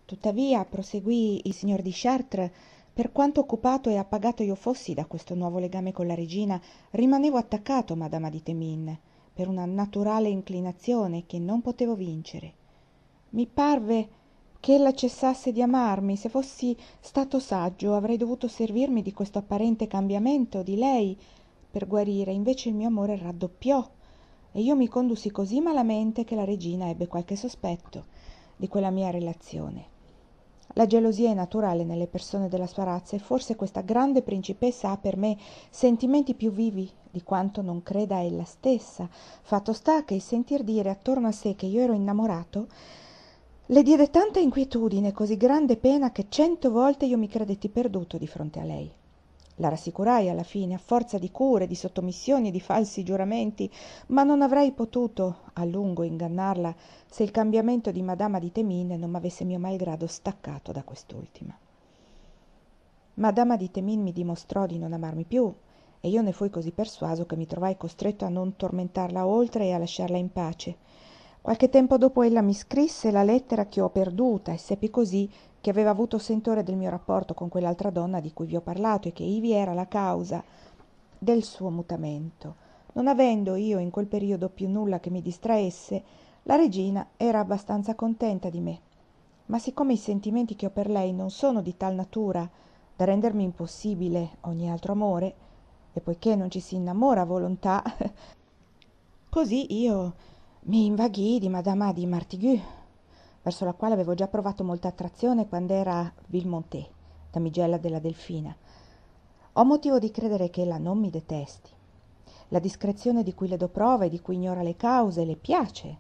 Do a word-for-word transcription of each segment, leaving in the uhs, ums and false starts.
Tuttavia, proseguì il signor di Chartres, per quanto occupato e appagato io fossi da questo nuovo legame con la regina, rimanevo attaccato a madama di Temin, per una naturale inclinazione che non potevo vincere. Mi parve che ella cessasse di amarmi. Se fossi stato saggio avrei dovuto servirmi di questo apparente cambiamento di lei per guarire, invece il mio amore raddoppiò e io mi condussi così malamente che la regina ebbe qualche sospetto di quella mia relazione. La gelosia è naturale nelle persone della sua razza e forse questa grande principessa ha per me sentimenti più vivi di quanto non creda ella stessa. Fatto sta che il sentir dire attorno a sé che io ero innamorato le diede tanta inquietudine e così grande pena che cento volte io mi credetti perduto di fronte a lei. La rassicurai alla fine a forza di cure, di sottomissioni e di falsi giuramenti, ma non avrei potuto a lungo ingannarla se il cambiamento di madama di Temin non m'avesse mio malgrado staccato da quest'ultima. Madama di Temin mi dimostrò di non amarmi più e io ne fui così persuaso che mi trovai costretto a non tormentarla oltre e a lasciarla in pace. Qualche tempo dopo ella mi scrisse la lettera che ho perduta e seppi così che aveva avuto sentore del mio rapporto con quell'altra donna di cui vi ho parlato e che ivi era la causa del suo mutamento. Non avendo io in quel periodo più nulla che mi distraesse, la regina era abbastanza contenta di me. Ma siccome i sentimenti che ho per lei non sono di tal natura da rendermi impossibile ogni altro amore, e poiché non ci si innamora a volontà, così io mi invaghii di madama di Martigue, verso la quale avevo già provato molta attrazione quando era a Vilmontet, damigella della Delfina. Ho motivo di credere che ella non mi detesti. La discrezione di cui le do prova e di cui ignora le cause le piace.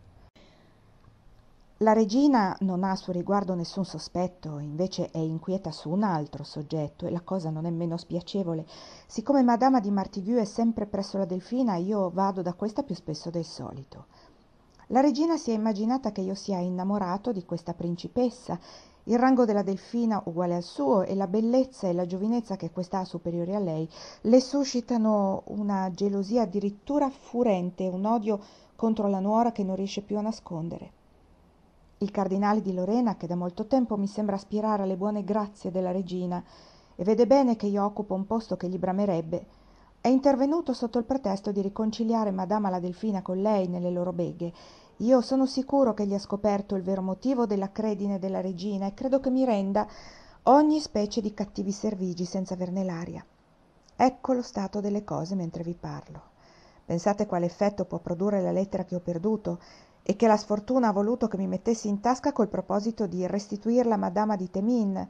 La regina non ha a suo riguardo nessun sospetto, invece è inquieta su un altro soggetto e la cosa non è meno spiacevole. Siccome madama di Martigue è sempre presso la Delfina, io vado da questa più spesso del solito. La regina si è immaginata che io sia innamorato di questa principessa. Il rango della Delfina uguale al suo e la bellezza e la giovinezza che questa ha superiori a lei le suscitano una gelosia addirittura furente, un odio contro la nuora che non riesce più a nascondere. Il cardinale di Lorena, che da molto tempo mi sembra aspirare alle buone grazie della regina e vede bene che io occupo un posto che gli bramerebbe, è intervenuto sotto il pretesto di riconciliare madama la Delfina con lei nelle loro beghe. Io sono sicuro che gli ha scoperto il vero motivo della credine della regina e credo che mi renda ogni specie di cattivi servigi senza averne l'aria. Ecco lo stato delle cose mentre vi parlo. Pensate quale effetto può produrre la lettera che ho perduto e che la sfortuna ha voluto che mi mettessi in tasca col proposito di restituirla a madama di Temin.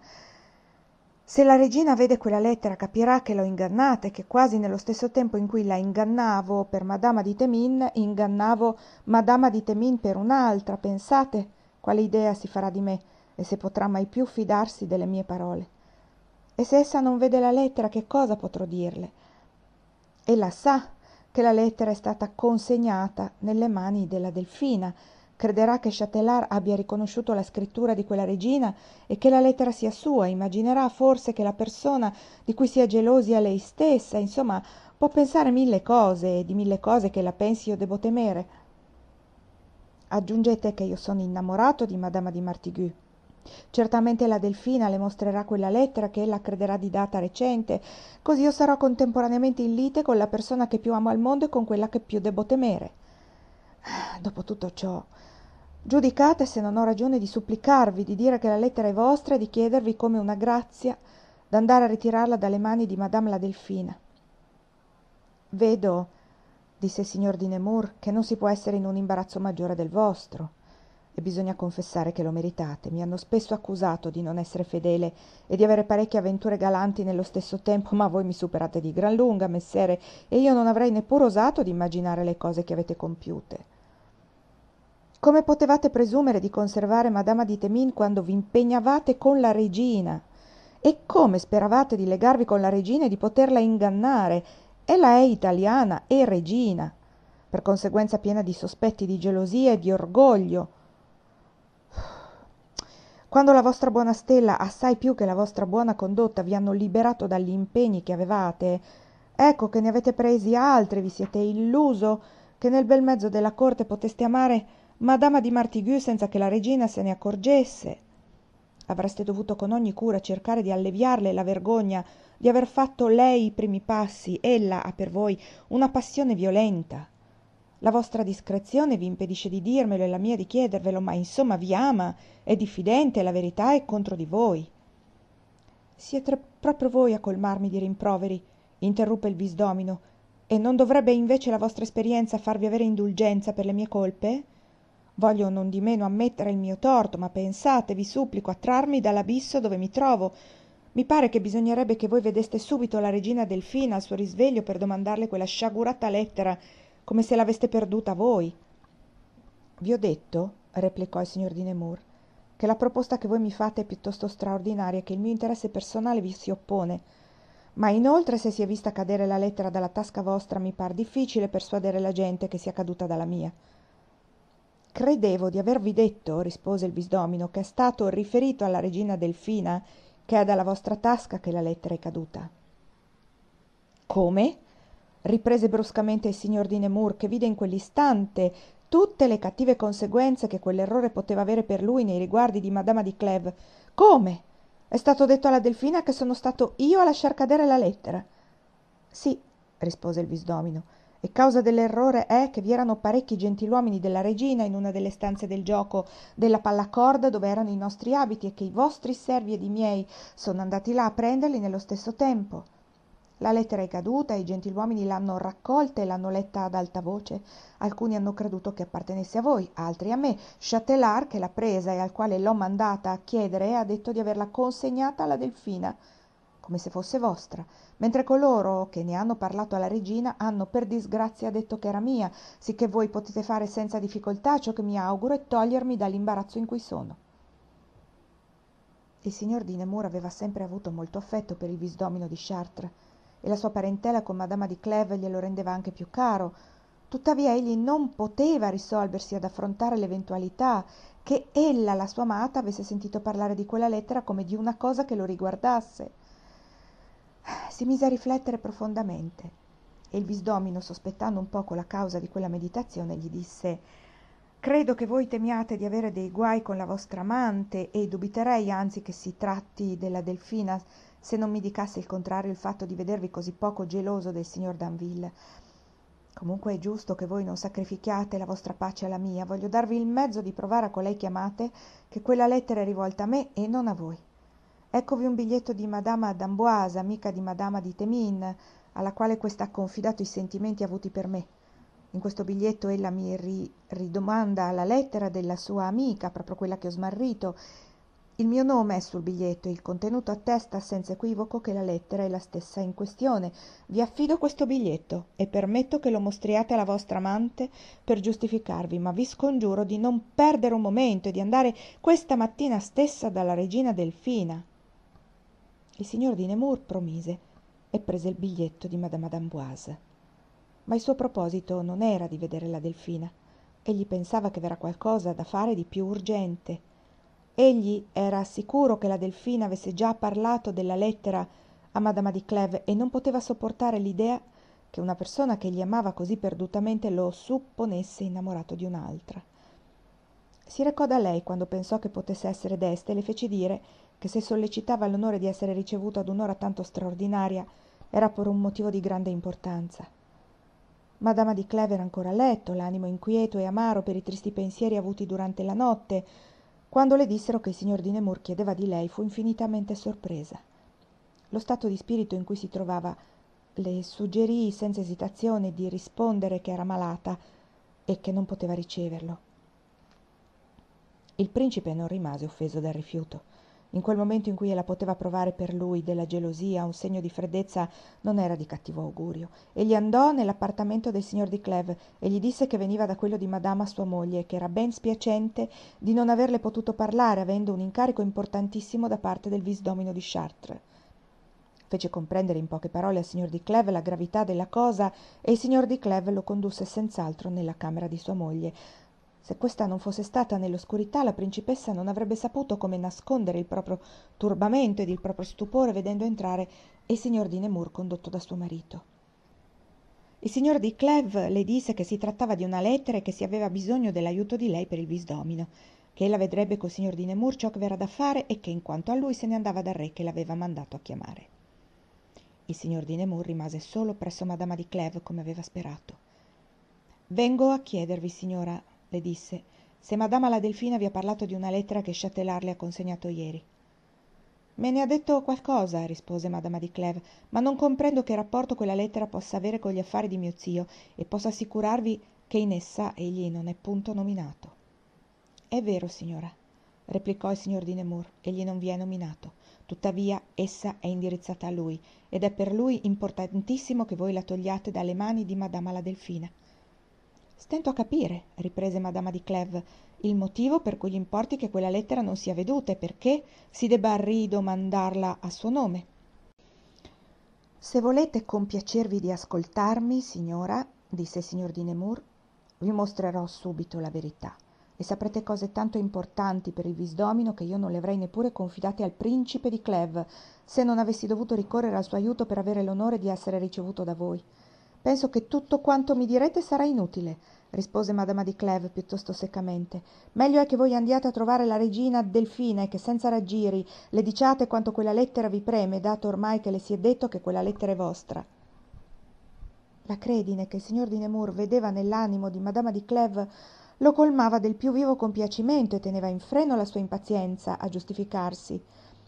Se la regina vede quella lettera capirà che l'ho ingannata e che quasi nello stesso tempo in cui la ingannavo per madama di Temin, ingannavo madama di Temin per un'altra. Pensate quale idea si farà di me e se potrà mai più fidarsi delle mie parole. E se essa non vede la lettera, che cosa potrò dirle? Ella sa che la lettera è stata consegnata nelle mani della Delfina. Crederà che Châtelart abbia riconosciuto la scrittura di quella regina e che la lettera sia sua. Immaginerà forse che la persona di cui sia gelosi è lei stessa. Insomma, può pensare mille cose e di mille cose che la pensi io debbo temere. Aggiungete che io sono innamorato di madama di Martigue. Certamente la Delfina le mostrerà quella lettera che ella crederà di data recente, così io sarò contemporaneamente in lite con la persona che più amo al mondo e con quella che più debbo temere. Dopo tutto ciò, giudicate se non ho ragione di supplicarvi, di dire che la lettera è vostra e di chiedervi come una grazia d'andare a ritirarla dalle mani di madame la Delfina. Vedo, disse il signor di Nemours, che non si può essere in un imbarazzo maggiore del vostro. E bisogna confessare che lo meritate. Mi hanno spesso accusato di non essere fedele e di avere parecchie avventure galanti nello stesso tempo, ma voi mi superate di gran lunga, messere, e io non avrei neppure osato di immaginare le cose che avete compiute. Come potevate presumere di conservare madama di Temin quando vi impegnavate con la regina? E come speravate di legarvi con la regina e di poterla ingannare? Ella è italiana e regina, per conseguenza piena di sospetti, di gelosia e di orgoglio. Quando la vostra buona stella, assai più che la vostra buona condotta, vi hanno liberato dagli impegni che avevate, ecco che ne avete presi altri, vi siete illuso che nel bel mezzo della corte poteste amare madama di Martigue senza che la regina se ne accorgesse. Avreste dovuto con ogni cura cercare di alleviarle la vergogna di aver fatto lei i primi passi. Ella ha per voi una passione violenta. La vostra discrezione vi impedisce di dirmelo e la mia di chiedervelo, ma insomma vi ama, è diffidente, la verità è contro di voi. Siete proprio voi a colmarmi di rimproveri, interruppe il visdomino, e non dovrebbe invece la vostra esperienza farvi avere indulgenza per le mie colpe? Voglio non di meno ammettere il mio torto, ma pensate, vi supplico, a trarmi dall'abisso dove mi trovo. Mi pare che bisognerebbe che voi vedeste subito la regina Delfina al suo risveglio per domandarle quella sciagurata lettera, come se l'aveste perduta voi. Vi ho detto, replicò il signor di Nemours, che la proposta che voi mi fate è piuttosto straordinaria e che il mio interesse personale vi si oppone. Ma inoltre, se si è vista cadere la lettera dalla tasca vostra, mi par difficile persuadere la gente che sia caduta dalla mia. Credevo di avervi detto, rispose il visdomino, che è stato riferito alla regina Delfina che è dalla vostra tasca che la lettera è caduta. Come? Riprese bruscamente il signor di Nemours, che vide in quell'istante tutte le cattive conseguenze che quell'errore poteva avere per lui nei riguardi di madama di Clèves. Come? È stato detto alla Delfina che sono stato io a lasciar cadere la lettera? Sì, rispose il visdomino, e causa dell'errore è che vi erano parecchi gentiluomini della regina in una delle stanze del gioco della pallacorda dove erano i nostri abiti e che i vostri servi ed i miei sono andati là a prenderli nello stesso tempo. La lettera è caduta, i gentiluomini l'hanno raccolta e l'hanno letta ad alta voce. Alcuni hanno creduto che appartenesse a voi, altri a me. Châtelard, che l'ha presa e al quale l'ho mandata a chiedere, ha detto di averla consegnata alla Delfina, come se fosse vostra, mentre coloro che ne hanno parlato alla regina hanno per disgrazia detto che era mia, sicché voi potete fare senza difficoltà ciò che mi auguro e togliermi dall'imbarazzo in cui sono. Il signor di Nemours aveva sempre avuto molto affetto per il visdomino di Chartres, e la sua parentela con madama di Clèves glielo rendeva anche più caro. Tuttavia egli non poteva risolversi ad affrontare l'eventualità che ella, la sua amata, avesse sentito parlare di quella lettera come di una cosa che lo riguardasse. Si mise a riflettere profondamente e il visdomino, sospettando un poco la causa di quella meditazione, gli disse: «Credo che voi temiate di avere dei guai con la vostra amante e dubiterei anzi che si tratti della Delfina se non mi dicasse il contrario il fatto di vedervi così poco geloso del signor Danville. Comunque è giusto che voi non sacrifichiate la vostra pace alla mia. Voglio darvi il mezzo di provare a colei che amate che quella lettera è rivolta a me e non a voi. Eccovi un biglietto di madama d'Amboise, amica di madama di Temin, alla quale questa ha confidato i sentimenti avuti per me. In questo biglietto ella mi ri- ridomanda la lettera della sua amica, proprio quella che ho smarrito. Il mio nome è sul biglietto e il contenuto attesta senza equivoco che la lettera è la stessa in questione. Vi affido questo biglietto e permetto che lo mostriate alla vostra amante per giustificarvi, ma vi scongiuro di non perdere un momento e di andare questa mattina stessa dalla regina Delfina. Il signor di Nemours promise e prese il biglietto di madama d'Amboise. Ma il suo proposito non era di vedere la Delfina. Egli pensava che v'era qualcosa da fare di più urgente. Egli era sicuro che la Delfina avesse già parlato della lettera a madama di Clèves e non poteva sopportare l'idea che una persona che gli amava così perdutamente lo supponesse innamorato di un'altra. Si recò da lei quando pensò che potesse essere desta e le fece dire che se sollecitava l'onore di essere ricevuto ad un'ora tanto straordinaria era per un motivo di grande importanza. Madama di Clèves era ancora a letto, l'animo inquieto e amaro per i tristi pensieri avuti durante la notte. Quando le dissero che il signor di Nemours chiedeva di lei, fu infinitamente sorpresa. Lo stato di spirito in cui si trovava le suggerì senza esitazione di rispondere che era malata e che non poteva riceverlo. Il principe non rimase offeso dal rifiuto. In quel momento in cui ella poteva provare per lui della gelosia, un segno di freddezza non era di cattivo augurio. Egli andò nell'appartamento del signor di Clèves e gli disse che veniva da quello di madama sua moglie e che era ben spiacente di non averle potuto parlare, avendo un incarico importantissimo da parte del visdomino di Chartres. Fece comprendere in poche parole al signor di Clèves la gravità della cosa e il signor di Clèves lo condusse senz'altro nella camera di sua moglie. Se questa non fosse stata nell'oscurità, la principessa non avrebbe saputo come nascondere il proprio turbamento ed il proprio stupore vedendo entrare il signor di Nemours condotto da suo marito. Il signor di Clèves le disse che si trattava di una lettera e che si aveva bisogno dell'aiuto di lei per il visdomino, che ella vedrebbe col signor di Nemours ciò che verrà da fare e che in quanto a lui se ne andava dal re che l'aveva mandato a chiamare. Il signor di Nemours rimase solo presso madama di Clèves come aveva sperato. «Vengo a chiedervi, signora», le disse, «se madama la Delfina vi ha parlato di una lettera che Châtelard le ha consegnato ieri». «Me ne ha detto qualcosa», rispose madama di Clèves, «ma non comprendo che rapporto quella lettera possa avere con gli affari di mio zio e posso assicurarvi che in essa egli non è punto nominato». «È vero, signora», replicò il signor di Nemours, «egli non vi è nominato. Tuttavia essa è indirizzata a lui ed è per lui importantissimo che voi la togliate dalle mani di madama la Delfina». «Stento a capire», riprese madama di Clèves, «il motivo per cui gli importi che quella lettera non sia veduta e perché si debba ridomandarla a suo nome». «Se volete compiacervi di ascoltarmi, signora», disse il signor di Nemours, «vi mostrerò subito la verità e saprete cose tanto importanti per il visdomino che io non le avrei neppure confidate al principe di Clèves se non avessi dovuto ricorrere al suo aiuto per avere l'onore di essere ricevuto da voi. Penso che tutto quanto mi direte sarà inutile», rispose madama di Clèves piuttosto seccamente. «Meglio è che voi andiate a trovare la regina Delfina e che senza raggiri le diciate quanto quella lettera vi preme, dato ormai che le si è detto che quella lettera è vostra». La credine che il signor di Nemours vedeva nell'animo di madama di Clèves lo colmava del più vivo compiacimento e teneva in freno la sua impazienza a giustificarsi.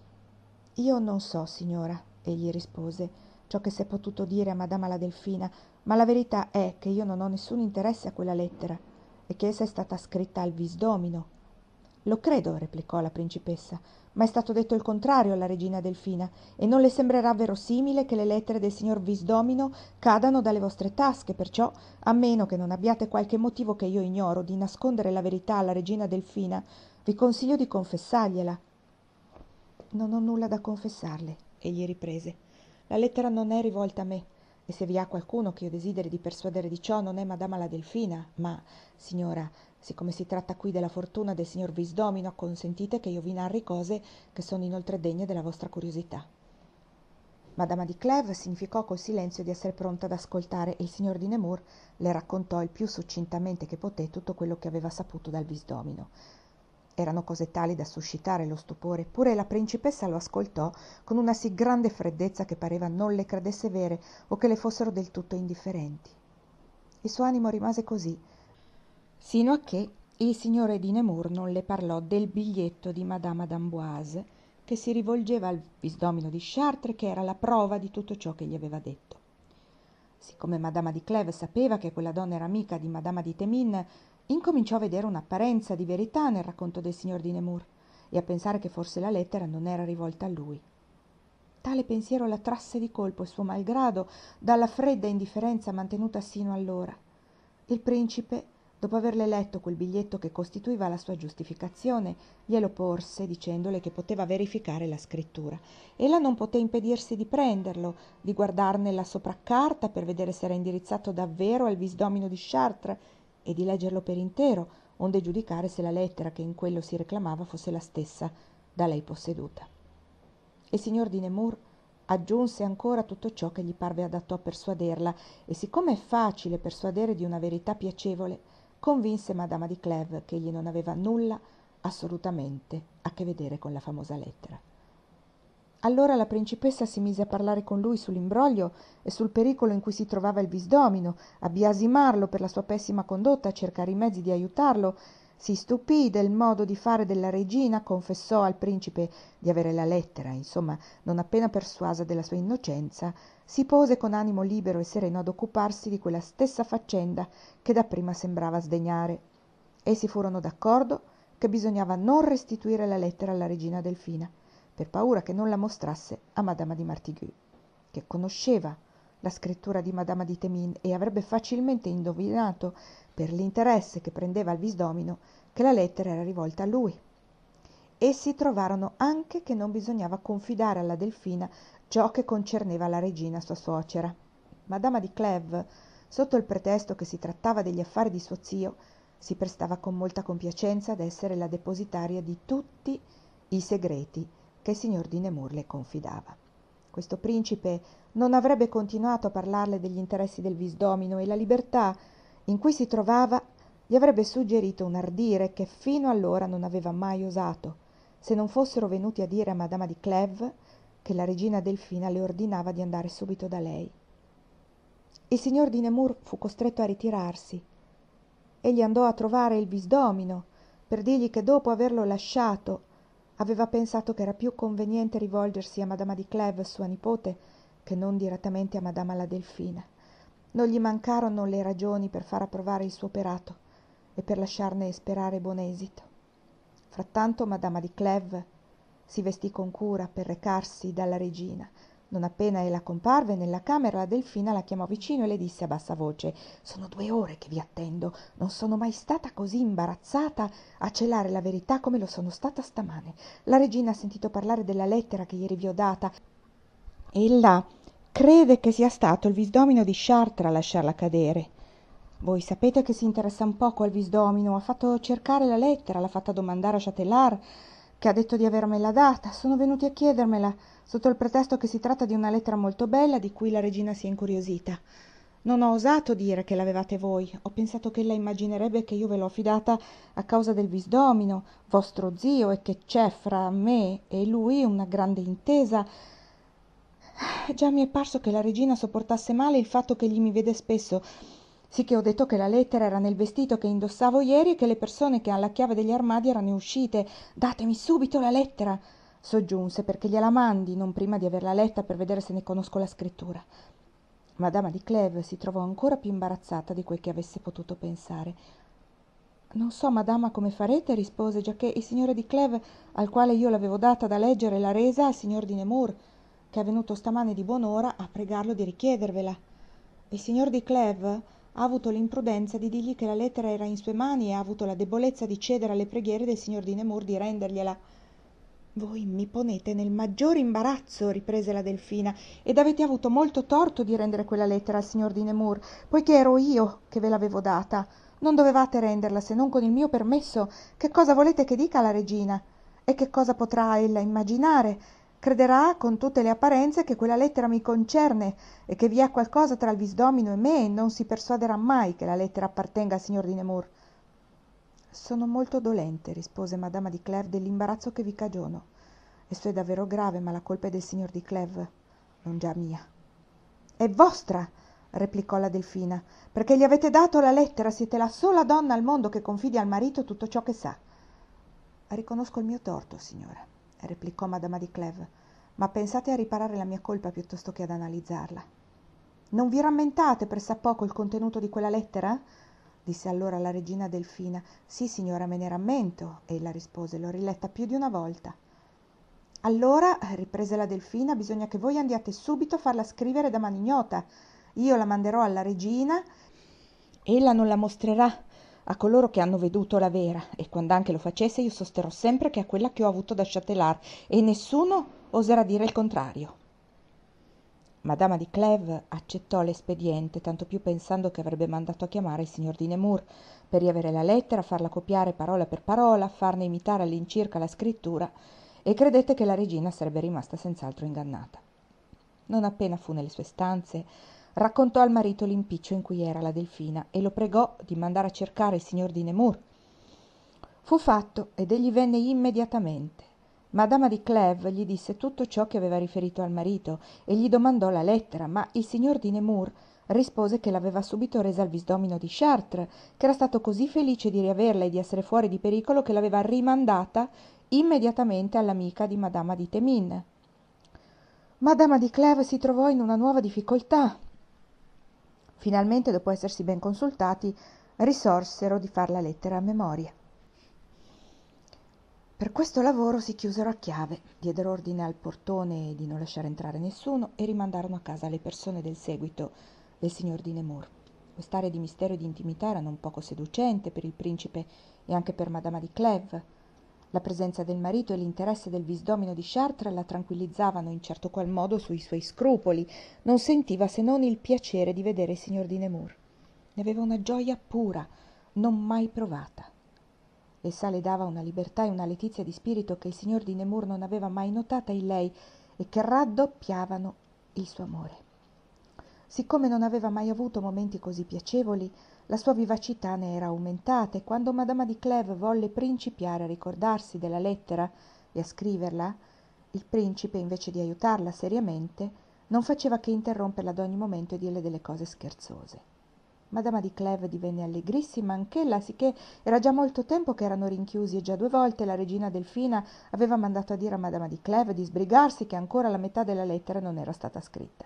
«Io non so, signora», egli rispose, «ciò che s'è potuto dire a madama la Delfina, ma la verità è che io non ho nessun interesse a quella lettera e che essa è stata scritta al visdomino». «Lo credo», replicò la principessa, «ma è stato detto il contrario alla regina Delfina e non le sembrerà verosimile che le lettere del signor visdomino cadano dalle vostre tasche, perciò, a meno che non abbiate qualche motivo che io ignoro di nascondere la verità alla regina Delfina, vi consiglio di confessargliela». «Non ho nulla da confessarle», egli riprese. «La lettera non è rivolta a me, e se vi ha qualcuno che io desideri di persuadere di ciò non è madama la Delfina, ma, signora, siccome si tratta qui della fortuna del signor visdomino, consentite che io vi narri cose che sono inoltre degne della vostra curiosità». Madama di Clèves significò col silenzio di essere pronta ad ascoltare e il signor di Nemours le raccontò il più succintamente che poté tutto quello che aveva saputo dal visdomino. Erano cose tali da suscitare lo stupore, pure la principessa lo ascoltò con una sì grande freddezza che pareva non le credesse vere o che le fossero del tutto indifferenti. Il suo animo rimase così, sino a che il signore di Nemours non le parlò del biglietto di madama d'Amboise che si rivolgeva al visdomino di Chartres, che era la prova di tutto ciò che gli aveva detto. Siccome madama di Clèves sapeva che quella donna era amica di madama di Thémines, incominciò a vedere un'apparenza di verità nel racconto del signor di Nemours e a pensare che forse la lettera non era rivolta a lui. Tale pensiero la trasse di colpo e suo malgrado dalla fredda indifferenza mantenuta sino allora. Il principe, dopo averle letto quel biglietto che costituiva la sua giustificazione, glielo porse dicendole che poteva verificare la scrittura. Ella non poté impedirsi di prenderlo, di guardarne la sopraccarta per vedere se era indirizzato davvero al visdomino di Chartres e di leggerlo per intero, onde giudicare se la lettera che in quello si reclamava fosse la stessa da lei posseduta. Il signor di Nemours aggiunse ancora tutto ciò che gli parve adatto a persuaderla e, siccome è facile persuadere di una verità piacevole, convinse madama di Clèves che egli non aveva nulla assolutamente a che vedere con la famosa lettera. Allora la principessa si mise a parlare con lui sull'imbroglio e sul pericolo in cui si trovava il visdomino, a biasimarlo per la sua pessima condotta, a cercare i mezzi di aiutarlo. Si stupì del modo di fare della regina, confessò al principe di avere la lettera, insomma, non appena persuasa della sua innocenza, si pose con animo libero e sereno ad occuparsi di quella stessa faccenda che dapprima sembrava sdegnare. Essi furono d'accordo che bisognava non restituire la lettera alla regina Delfina, per paura che non la mostrasse a madama di Martigues, che conosceva la scrittura di madama di Thémines e avrebbe facilmente indovinato, per l'interesse che prendeva al visdomino, che la lettera era rivolta a lui. Essi trovarono anche che non bisognava confidare alla Delfina ciò che concerneva la regina sua suocera. Madama di Clèves, sotto il pretesto che si trattava degli affari di suo zio, si prestava con molta compiacenza ad essere la depositaria di tutti i segreti che il signor di Nemours le confidava. Questo principe non avrebbe continuato a parlarle degli interessi del visdomino e la libertà in cui si trovava gli avrebbe suggerito un ardire che fino allora non aveva mai osato, se non fossero venuti a dire a madama di Clèves che la regina Delfina le ordinava di andare subito da lei. Il signor di Nemours fu costretto a ritirarsi. Egli andò a trovare il visdomino per dirgli che dopo averlo lasciato aveva pensato che era più conveniente rivolgersi a madama di Clèves, sua nipote, che non direttamente a madama la Delfina. Non gli mancarono le ragioni per far approvare il suo operato e per lasciarne sperare buon esito. Frattanto madama di Clèves si vestì con cura per recarsi dalla regina. Non appena ella comparve nella camera, la Delfina la chiamò vicino e le disse a bassa voce: «Sono due ore che vi attendo. Non sono mai stata così imbarazzata a celare la verità come lo sono stata stamane. La regina ha sentito parlare della lettera che ieri vi ho data. Ella crede che sia stato il visdomino di Chartres a lasciarla cadere. Voi sapete che si interessa un poco al visdomino. Ha fatto cercare la lettera, l'ha fatta domandare a Châtelart, che ha detto di avermela data. Sono venuti a chiedermela sotto il pretesto che si tratta di una lettera molto bella di cui la regina si è incuriosita. Non ho osato dire che l'avevate voi. Ho pensato che ella immaginerebbe che io ve l'ho affidata a causa del visdomino, vostro zio, e che c'è fra me e lui una grande intesa. Già mi è parso che la regina sopportasse male il fatto che egli mi vede spesso, sì che ho detto che la lettera era nel vestito che indossavo ieri e che le persone che hanno la chiave degli armadi erano uscite. «Datemi subito la lettera», soggiunse, «perché gliela mandi, non prima di averla letta per vedere se ne conosco la scrittura». Madama di Clèves si trovò ancora più imbarazzata di quel che avesse potuto pensare. «Non so, madama, come farete», rispose, «giacché il signore di Clèves, al quale io l'avevo data da leggere, l'ha resa al signor di Nemours, che è venuto stamane di buon'ora a pregarlo di richiedervela. Il signor di Clèves ha avuto l'imprudenza di dirgli che la lettera era in sue mani e ha avuto la debolezza di cedere alle preghiere del signor di Nemours di rendergliela». «Voi mi ponete nel maggiore imbarazzo», riprese la Delfina, «ed avete avuto molto torto di rendere quella lettera al signor di Nemours, poiché ero io che ve l'avevo data. Non dovevate renderla se non con il mio permesso. Che cosa volete che dica la regina? E che cosa potrà ella immaginare? Crederà con tutte le apparenze che quella lettera mi concerne e che vi è qualcosa tra il visdomino e me, e non si persuaderà mai che la lettera appartenga al signor di Nemours». «Sono molto dolente», rispose madama di Clèves, «dell'imbarazzo che vi cagiono. Esso è davvero grave, ma la colpa è del signor di Clèves, non già mia». «È vostra», replicò la Delfina, «perché gli avete dato la lettera. Siete la sola donna al mondo che confidi al marito tutto ciò che sa». «Riconosco il mio torto, signora», replicò madama di Clèves, «ma pensate a riparare la mia colpa piuttosto che ad analizzarla». «Non vi rammentate pressappoco il contenuto di quella lettera?» disse allora la regina Delfina. «Sì, signora, me ne rammento», ella rispose, «l'ho riletta più di una volta». «Allora», riprese la Delfina, «bisogna che voi andiate subito a farla scrivere da mano ignota. Io la manderò alla regina, ella non la mostrerà a coloro che hanno veduto la vera, e quand'anche lo facesse io sosterrò sempre che è quella che ho avuto da Châtelart, e nessuno oserà dire il contrario». Madama di Clèves accettò l'espediente, tanto più pensando che avrebbe mandato a chiamare il signor di Nemours per riavere la lettera, farla copiare parola per parola, farne imitare all'incirca la scrittura, e credette che la regina sarebbe rimasta senz'altro ingannata. Non appena fu nelle sue stanze, raccontò al marito l'impiccio in cui era la Delfina e lo pregò di mandare a cercare il signor di Nemours. Fu fatto ed egli venne immediatamente. Madama di Clèves gli disse tutto ciò che aveva riferito al marito e gli domandò la lettera, ma il signor di Nemours rispose che l'aveva subito resa al visdomino di Chartres, che era stato così felice di riaverla e di essere fuori di pericolo che l'aveva rimandata immediatamente all'amica di madama di Thémines. Madama di Clèves si trovò in una nuova difficoltà. Finalmente, dopo essersi ben consultati, risorsero di far la lettera a memoria. Per questo lavoro si chiusero a chiave, diedero ordine al portone di non lasciare entrare nessuno e rimandarono a casa le persone del seguito del signor di Nemours. Quest'area di mistero e di intimità era non poco seducente per il principe e anche per madama di Clèves. La presenza del marito e l'interesse del visdomino di Chartres la tranquillizzavano in certo qual modo sui suoi scrupoli. Non sentiva se non il piacere di vedere il signor di Nemours. Ne aveva una gioia pura, non mai provata. Essa le dava una libertà e una letizia di spirito che il signor di Nemours non aveva mai notata in lei e che raddoppiavano il suo amore. Siccome non aveva mai avuto momenti così piacevoli, la sua vivacità ne era aumentata e quando Madama di Clèves volle principiare a ricordarsi della lettera e a scriverla, il principe, invece di aiutarla seriamente, non faceva che interromperla ad ogni momento e dirle delle cose scherzose. Madama di Clèves divenne allegrissima anch'ella, sicché era già molto tempo che erano rinchiusi e già due volte la regina Delfina aveva mandato a dire a Madama di Clèves di sbrigarsi che ancora la metà della lettera non era stata scritta.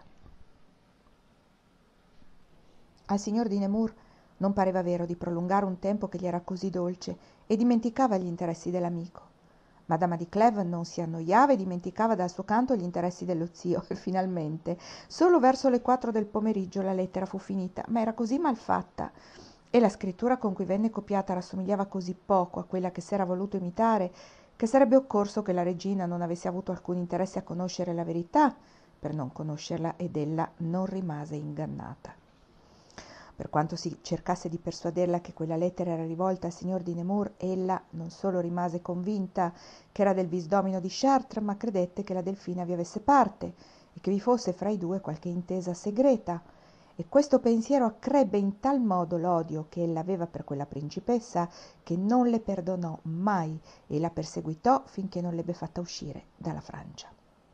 Al signor di Nemours non pareva vero di prolungare un tempo che gli era così dolce e dimenticava gli interessi dell'amico. Madama di Clèves non si annoiava e dimenticava dal suo canto gli interessi dello zio e finalmente, solo verso le quattro del pomeriggio, la lettera fu finita, ma era così mal fatta e la scrittura con cui venne copiata rassomigliava così poco a quella che s'era voluto imitare che sarebbe occorso che la regina non avesse avuto alcun interesse a conoscere la verità per non conoscerla ed ella non rimase ingannata. Per quanto si cercasse di persuaderla che quella lettera era rivolta al signor di Nemours, ella non solo rimase convinta che era del visdomino di Chartres, ma credette che la Delfina vi avesse parte e che vi fosse fra i due qualche intesa segreta. E questo pensiero accrebbe in tal modo l'odio che ella aveva per quella principessa che non le perdonò mai e la perseguitò finché non l'ebbe fatta uscire dalla Francia.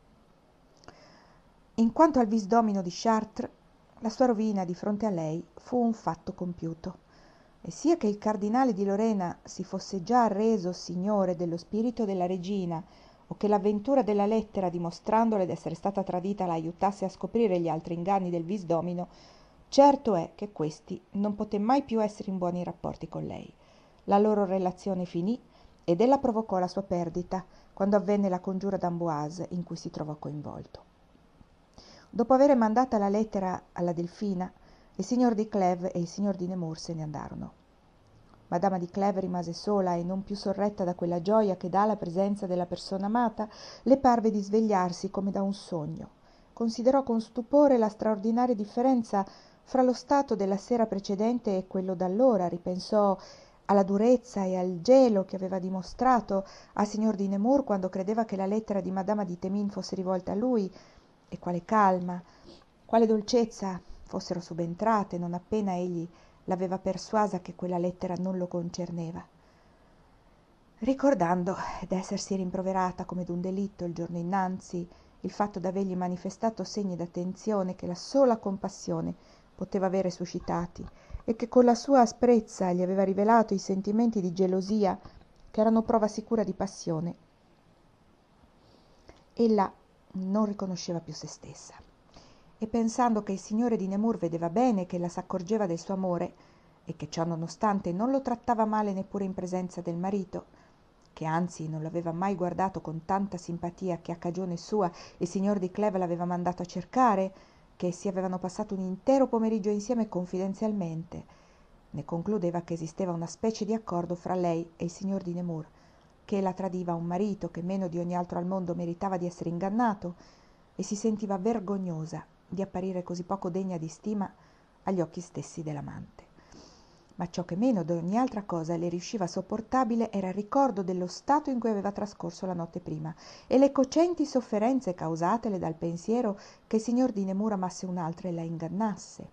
In quanto al visdomino di Chartres, la sua rovina di fronte a lei fu un fatto compiuto, e sia che il cardinale di Lorena si fosse già reso signore dello spirito della regina o che l'avventura della lettera, dimostrandole d'essere stata tradita, la aiutasse a scoprire gli altri inganni del visdomino, certo è che questi non poté mai più essere in buoni rapporti con lei. La loro relazione finì ed ella provocò la sua perdita quando avvenne la congiura d'Amboise in cui si trovò coinvolto. Dopo avere mandata la lettera alla Delfina, il signor di Clèves e il signor di Nemours se ne andarono. Madama di Clèves rimase sola e non più sorretta da quella gioia che dà la presenza della persona amata, le parve di svegliarsi come da un sogno. Considerò con stupore la straordinaria differenza fra lo stato della sera precedente e quello d'allora, ripensò alla durezza e al gelo che aveva dimostrato al signor di Nemours quando credeva che la lettera di Madama di Temin fosse rivolta a lui, e quale calma, quale dolcezza fossero subentrate non appena egli l'aveva persuasa che quella lettera non lo concerneva. Ricordando d'essersi rimproverata come d'un delitto il giorno innanzi il fatto d'avergli manifestato segni d'attenzione che la sola compassione poteva avere suscitati e che con la sua asprezza gli aveva rivelato i sentimenti di gelosia che erano prova sicura di passione, ella non riconosceva più se stessa e pensando che il signore di Nemours vedeva bene che ella s'accorgeva del suo amore e che ciò nonostante non lo trattava male neppure in presenza del marito, che anzi non l'aveva mai guardato con tanta simpatia che a cagione sua il signor di Clèves l'aveva mandato a cercare, che essi avevano passato un intero pomeriggio insieme confidenzialmente, ne concludeva che esisteva una specie di accordo fra lei e il signor di Nemours, che ella tradiva un marito che meno di ogni altro al mondo meritava di essere ingannato e si sentiva vergognosa di apparire così poco degna di stima agli occhi stessi dell'amante. Ma ciò che meno di ogni altra cosa le riusciva sopportabile era il ricordo dello stato in cui aveva trascorso la notte prima e le cocenti sofferenze causatele dal pensiero che il signor di Nemours amasse un'altra e la ingannasse.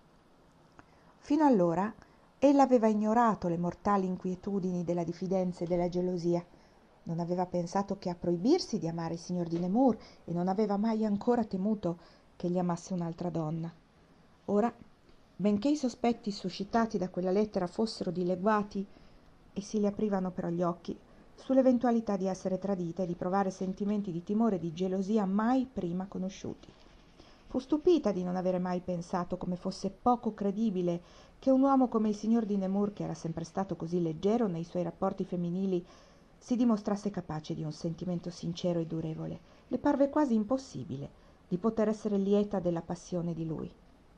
Fino allora ella aveva ignorato le mortali inquietudini della diffidenza e della gelosia. Non aveva pensato che a proibirsi di amare il signor di Nemours e non aveva mai ancora temuto che gli amasse un'altra donna. Ora, benché i sospetti suscitati da quella lettera fossero dileguati, essi le aprivano però gli occhi sull'eventualità di essere tradita e di provare sentimenti di timore e di gelosia mai prima conosciuti. Fu stupita di non avere mai pensato come fosse poco credibile che un uomo come il signor di Nemours, che era sempre stato così leggero nei suoi rapporti femminili, si dimostrasse capace di un sentimento sincero e durevole. Le parve quasi impossibile di poter essere lieta della passione di lui.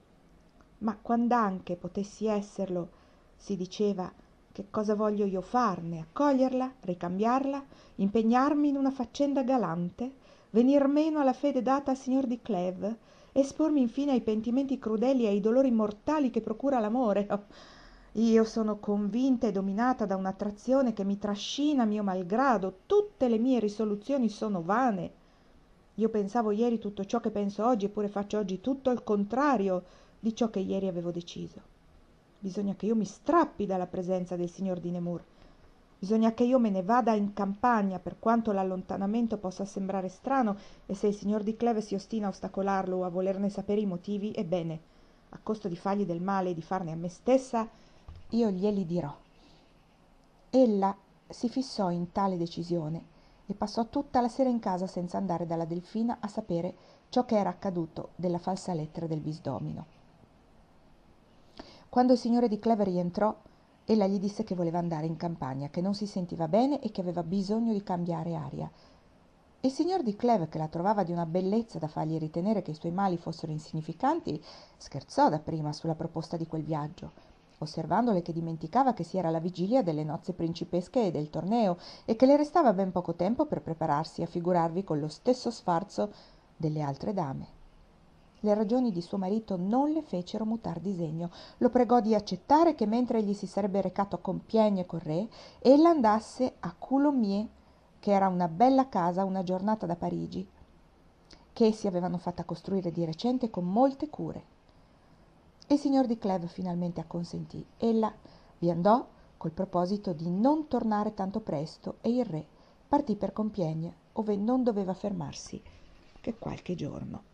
Ma quand'anche potessi esserlo, si diceva, che cosa voglio io farne? Accoglierla? Ricambiarla? Impegnarmi in una faccenda galante? Venir meno alla fede data al signor di Clèves? Espormi infine ai pentimenti crudeli e ai dolori mortali che procura l'amore? Oh, io sono convinta e dominata da un'attrazione che mi trascina mio malgrado. Tutte le mie risoluzioni sono vane. Io pensavo ieri tutto ciò che penso oggi, eppure faccio oggi tutto il contrario di ciò che ieri avevo deciso. Bisogna che io mi strappi dalla presenza del signor di Nemours. Bisogna che io me ne vada in campagna, per quanto l'allontanamento possa sembrare strano, e se il signor di Clèves si ostina a ostacolarlo o a volerne sapere i motivi, ebbene, a costo di fargli del male e di farne a me stessa, io glieli dirò. Ella si fissò in tale decisione e passò tutta la sera in casa senza andare dalla Delfina a sapere ciò che era accaduto della falsa lettera del bisdomino. Quando il signore di Clèves rientrò, ella gli disse che voleva andare in campagna, che non si sentiva bene e che aveva bisogno di cambiare aria. Il signor di Clèves, che la trovava di una bellezza da fargli ritenere che i suoi mali fossero insignificanti, scherzò dapprima sulla proposta di quel viaggio, osservandole che dimenticava che si era alla vigilia delle nozze principesche e del torneo e che le restava ben poco tempo per prepararsi a figurarvi con lo stesso sfarzo delle altre dame. Le ragioni di suo marito non le fecero mutar disegno. Lo pregò di accettare che mentre egli si sarebbe recato a Compiègne col re, ella andasse a Coulommiers, che era una bella casa una giornata da Parigi, che essi avevano fatta costruire di recente con molte cure. E il signor di Clèves finalmente acconsentì. Ella vi andò col proposito di non tornare tanto presto e il re partì per Compiègne, ove non doveva fermarsi che qualche giorno.